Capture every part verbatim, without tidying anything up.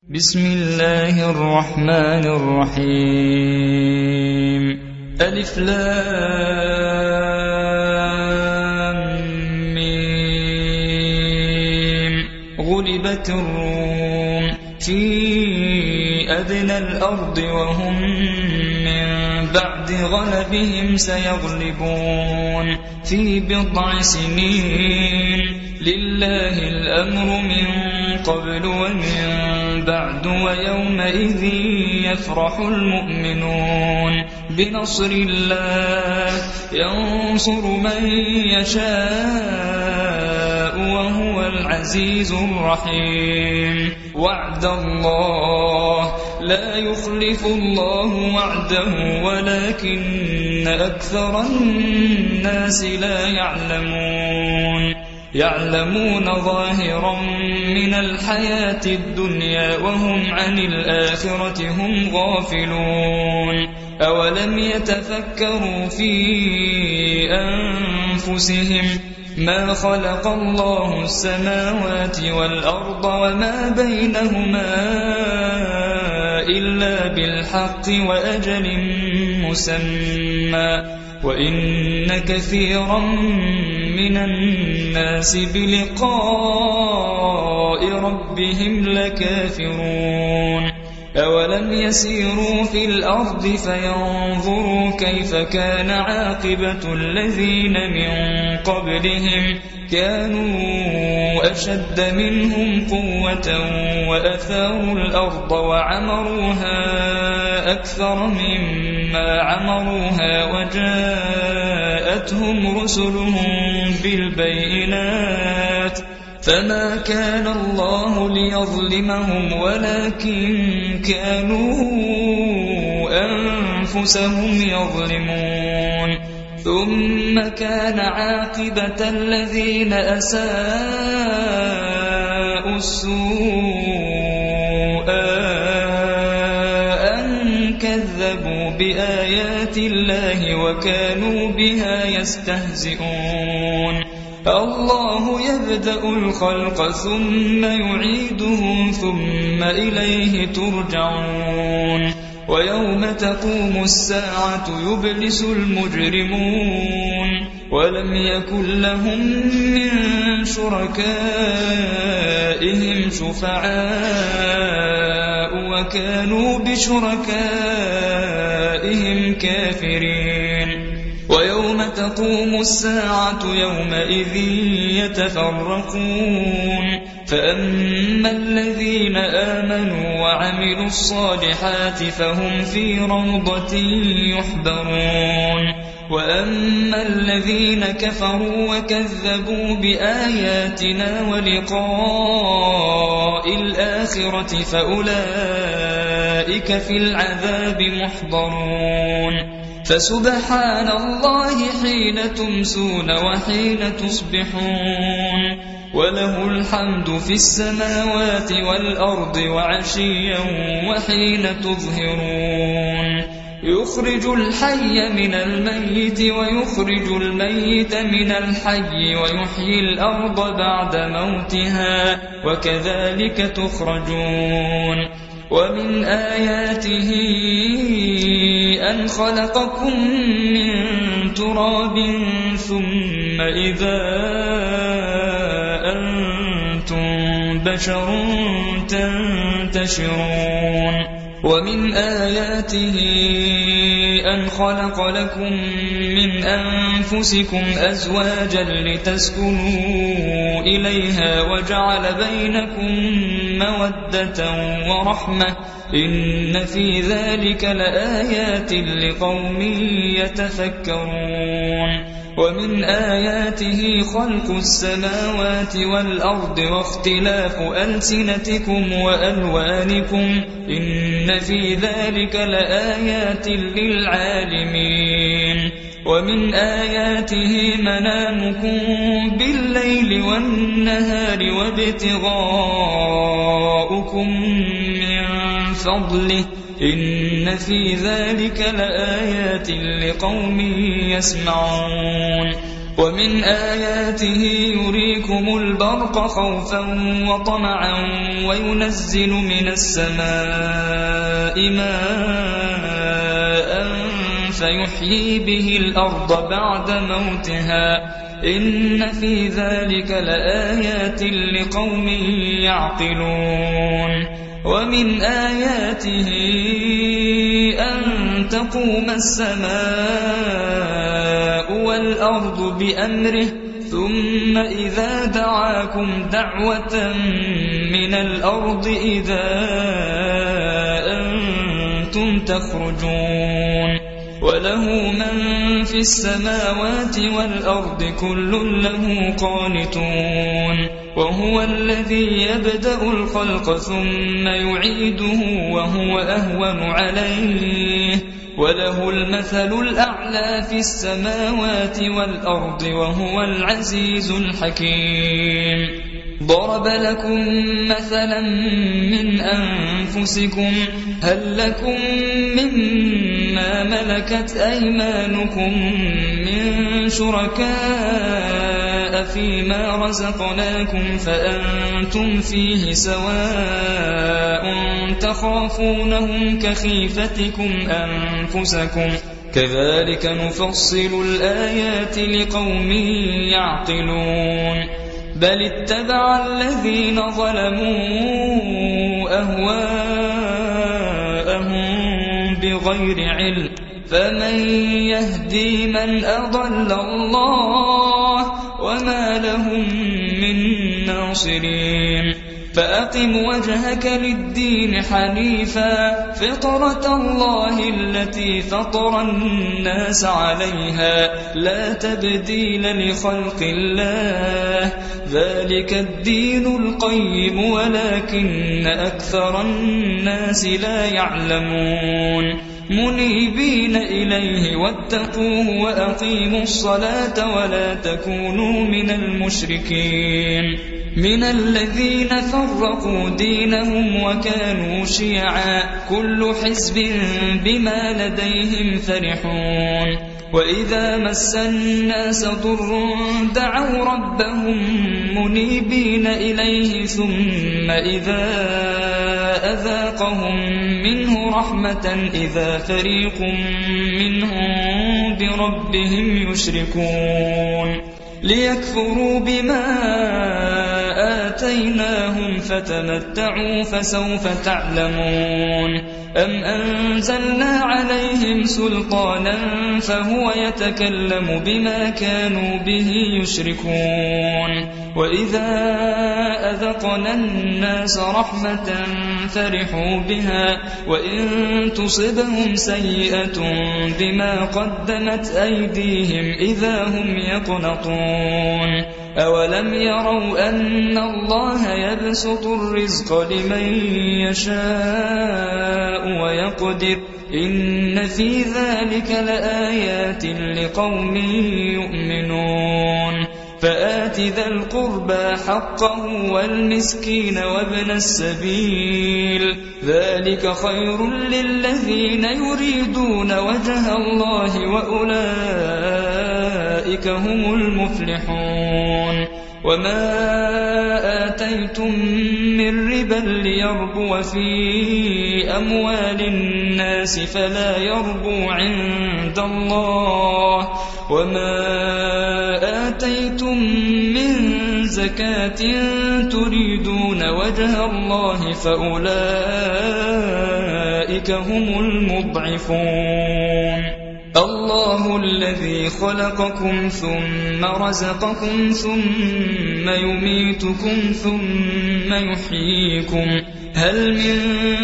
بسم الله الرحمن الرحيم ألف لام ميم غلبت الروم في أدنى الأرض وهم من بعد غلبهم سيغلبون في بضع سنين لله الأمر من قبل ومن بعد ويومئذ يفرح المؤمنون بنصر الله ينصر من يشاء وهو العزيز الرحيم وعد الله لا يخلف الله وعده ولكن أكثر الناس لا يعلمون يعلمون ظاهرا من الحياة الدنيا وهم عن الآخرة هم غافلون أولم يتفكروا في أنفسهم ما خلق الله السماوات والأرض وما بينهما إلا بالحق وأجل مسمى وإن كثيرا من الناس بلقاء ربهم لكافرون أولم يسيروا في الأرض فينظروا كيف كان عاقبة الذين من قبلهم كانوا أشد منهم قوة وأثاروا الأرض وعمروها أكثر مما عمروها وجاءتهم رسلهم بالبينات فما كان الله ليظلمهم ولكن كانوا أنفسهم يظلمون ثم كان عاقبة الذين أساءوا السوء أن كذبوا بآيات الله وكانوا بها يستهزئون الله يبدأ الخلق ثم يعيده ثم إليه ترجعون ويوم تقوم الساعة يبلس المجرمون ولم يكن لهم من شركائهم شفعاء وكانوا بشركائهم كافرين ويوم تقوم الساعة يومئذ يتفرقون فأما الذين آمنوا وعملوا الصالحات فهم في روضة يحبرون وأما الذين كفروا وكذبوا بآياتنا ولقاء الآخرة فأولئك في العذاب محضرون فسبحان الله حين تمسون وحين تصبحون وله الحمد في السماوات والأرض وعشيا وحين تظهرون يخرج الحي من الميت ويخرج الميت من الحي ويحيي الأرض بعد موتها وكذلك تخرجون ومن آياته أن خلقكم من تراب ثم إذا أنتم بشر تنتشرون ومن آياته أن خلق لكم من أنفسكم أزواجا لتسكنوا إليها وجعل بينكم مودة ورحمة إن في ذلك لآيات لقوم يتفكرون ومن آياته خلق السماوات والأرض واختلاف ألسنتكم وألوانكم إن في ذلك لآيات للعالمين ومن آياته منامكم بالليل والنهار وابتغاؤكم من فضله إن في ذلك لآيات لقوم يسمعون ومن آياته يريكم البرق خوفا وطمعا وينزل من السماء ماء فيحيي به الأرض بعد موتها إن في ذلك لآيات لقوم يعقلون ومن آياته أن تقوم السماء والأرض بأمره ثم إذا دعاكم دعوة من الأرض إذا أنتم تخرجون وله من في السماوات والأرض كل له قانتون وهو الذي يبدأ الخلق ثم يعيده وهو أهون عليه وله المثل الأعلى في السماوات والأرض وهو العزيز الحكيم ضرب لكم مثلا من أنفسكم هل لكم مما ملكت أيمانكم من شركاء فيما رزقناكم فأنتم فيه سواء تخافونهم كخيفتكم أنفسكم كذلك نفصل الآيات لقوم يعقلون بل اتبع الذين ظلموا أهواءهم بغير علم فمن يهدي من أضل الله وما لهم من ناصرين فأقم وجهك للدين حنيفا فطرة الله التي فطر الناس عليها لا تبديل لخلق الله ذلك الدين القيم ولكن أكثر الناس لا يعلمون منيبين إليه واتقوه وأقيموا الصلاة ولا تكونوا من المشركين من الذين فرقوا دينهم وكانوا شيعا كل حزب بما لديهم فرحون وإذا مس الناس ضر دعوا ربهم منيبين إليه ثم إذا أذاقهم منه رحمة إذا فريق منهم بربهم يشركون ليكفروا بما آتيناهم فتمتعوا فسوف تعلمون أم أنزلنا عليهم سلطانا فهو يتكلم بما كانوا به يشركون وإذا أذقنا الناس رحمة فرحوا بها وإن تصبهم سيئة بما قدمت أيديهم إذا هم يقنطون أولم يروا أن الله يبسط الرزق لمن يشاء ويقدر إن في ذلك لآيات لقوم يؤمنون فآت ذا القربى حقه والمسكين وابن السبيل ذلك خير للذين يريدون وجه الله وأولئك هم المفلحون وما آتيتم من ربا ليربو في أموال الناس فلا يربو عند الله وما آتيتم من زكاة تريدون وجه الله فأولئك هم المضعفون الله الذي خلقكم ثم رزقكم ثم يميتكم ثم يحييكم هل من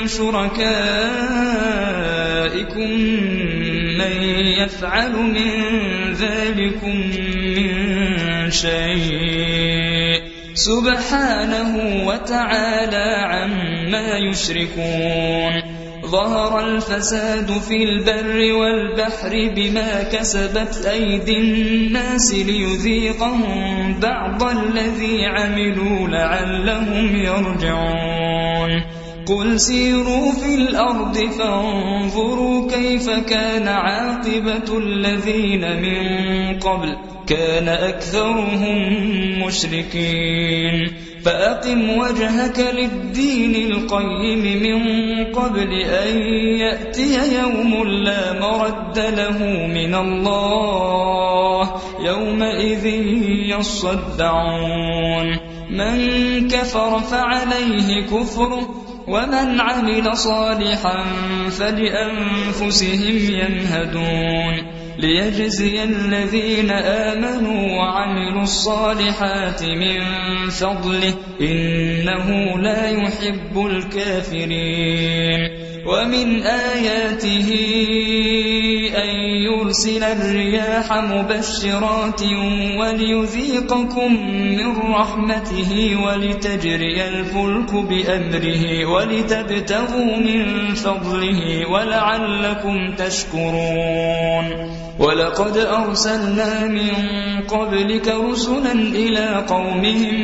شركائكم من يفعل من ذلكم من شيء سبحانه وتعالى عما يشركون ظهر الفساد في البر والبحر بما كسبت أيدي الناس ليذيقهم بعض الذي عملوا لعلهم يرجعون قل سيروا في الأرض فانظروا كيف كان عاقبة الذين من قبل كان أكثرهم مشركين فأقم وجهك للدين القيم من قبل أن يأتي يوم لا مرد له من الله يومئذ يصدعون من كفر فعليه كفره ومن عمل صالحا فلأنفسهم يمهدون ليجزي الذين آمنوا وعملوا الصالحات من فضله إنه لا يحب الكافرين ومن آياته أن يرسل الرياح مبشرات وليذيقكم من رحمته ولتجري الفلك بأمره ولتبتغوا من فضله ولعلكم تشكرون ولقد أرسلنا من قبلك رسلا إلى قومهم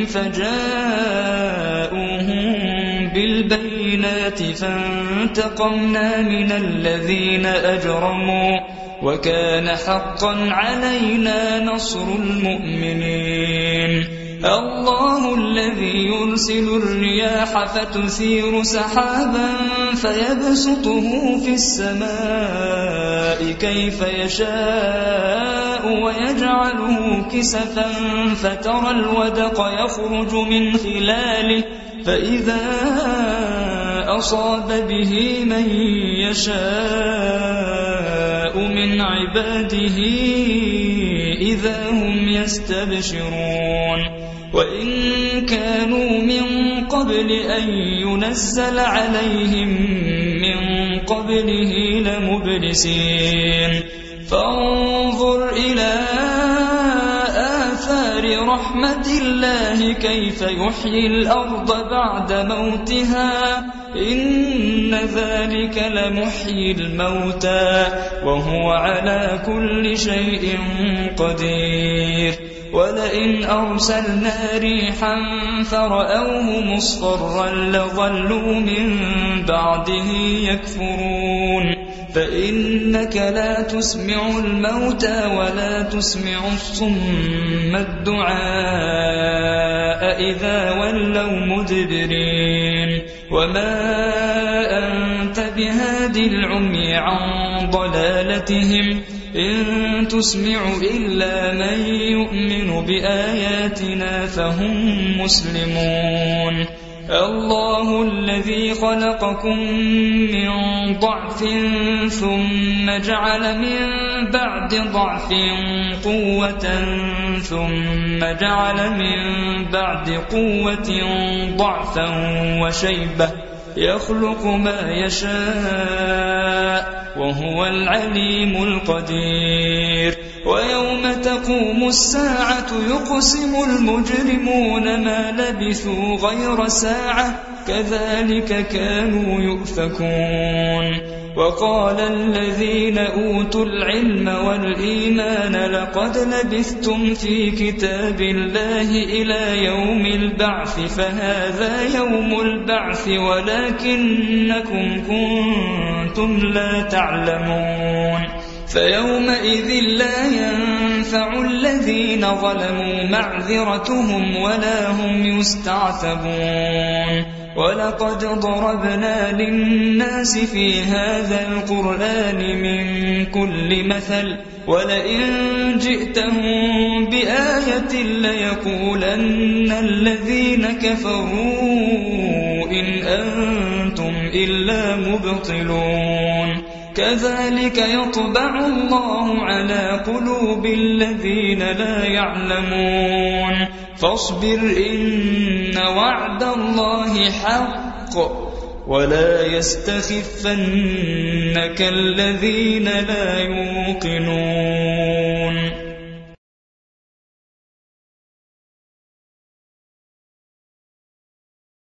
فجاءوهم بالبينات فانتقمنا من الذين أجرموا وكان حقا علينا نصر المؤمنين الله الذي يرسل الرياح فتثير سحابا فيبسطه في السماء كيف يشاء ويجعله كسفا فترى الودق يخرج من خلاله فإذا أصاب به من يشاء من عباده إذا هم يستبشرون وإن كانوا من قبل أن ينزل عليهم من قبله لمبلسين فانظر إلى آثار رحمة الله كيف يحيي الأرض بعد موتها إن ذلك لمحيي الموتى وهو على كل شيء قدير ولئن أرسلنا ريحا فرأوه مصفرا لظلوا من بعده يكفرون فإنك لا تسمع الموتى ولا تسمع الصم الدعاء إذا ولوا مدبرين وما أنت بهاد العمي عن ضلالتهم إن تسمع إلا من يؤمن بآياتنا فهم مسلمون الله الذي خلقكم من ضعف ثم جعل من بعد ضعف قوة ثم جعل من بعد قوة ضعفا وشيبة يخلق ما يشاء وهو العليم القدير ويوم تقوم الساعة يقسم المجرمون ما لبثوا غير ساعة كذلك كانوا يؤفكون وقال الذين أوتوا العلم والإيمان لقد لبثتم في كتاب الله إلى يوم البعث فهذا يوم البعث ولكنكم كنتم لا تعلمون فيومئذ لا ينفع الذين ظلموا معذرتهم ولا هم يستعتبون ولقد ضربنا للناس في هذا القرآن من كل مثل ولئن جئتهم بآية ليقولن الذين كفروا إن أنتم إلا مبطلون كذلك يطبع الله على قلوب الذين لا يعلمون فاصبر إن وعد الله حق ولا يستخفنك الذين لا يوقنون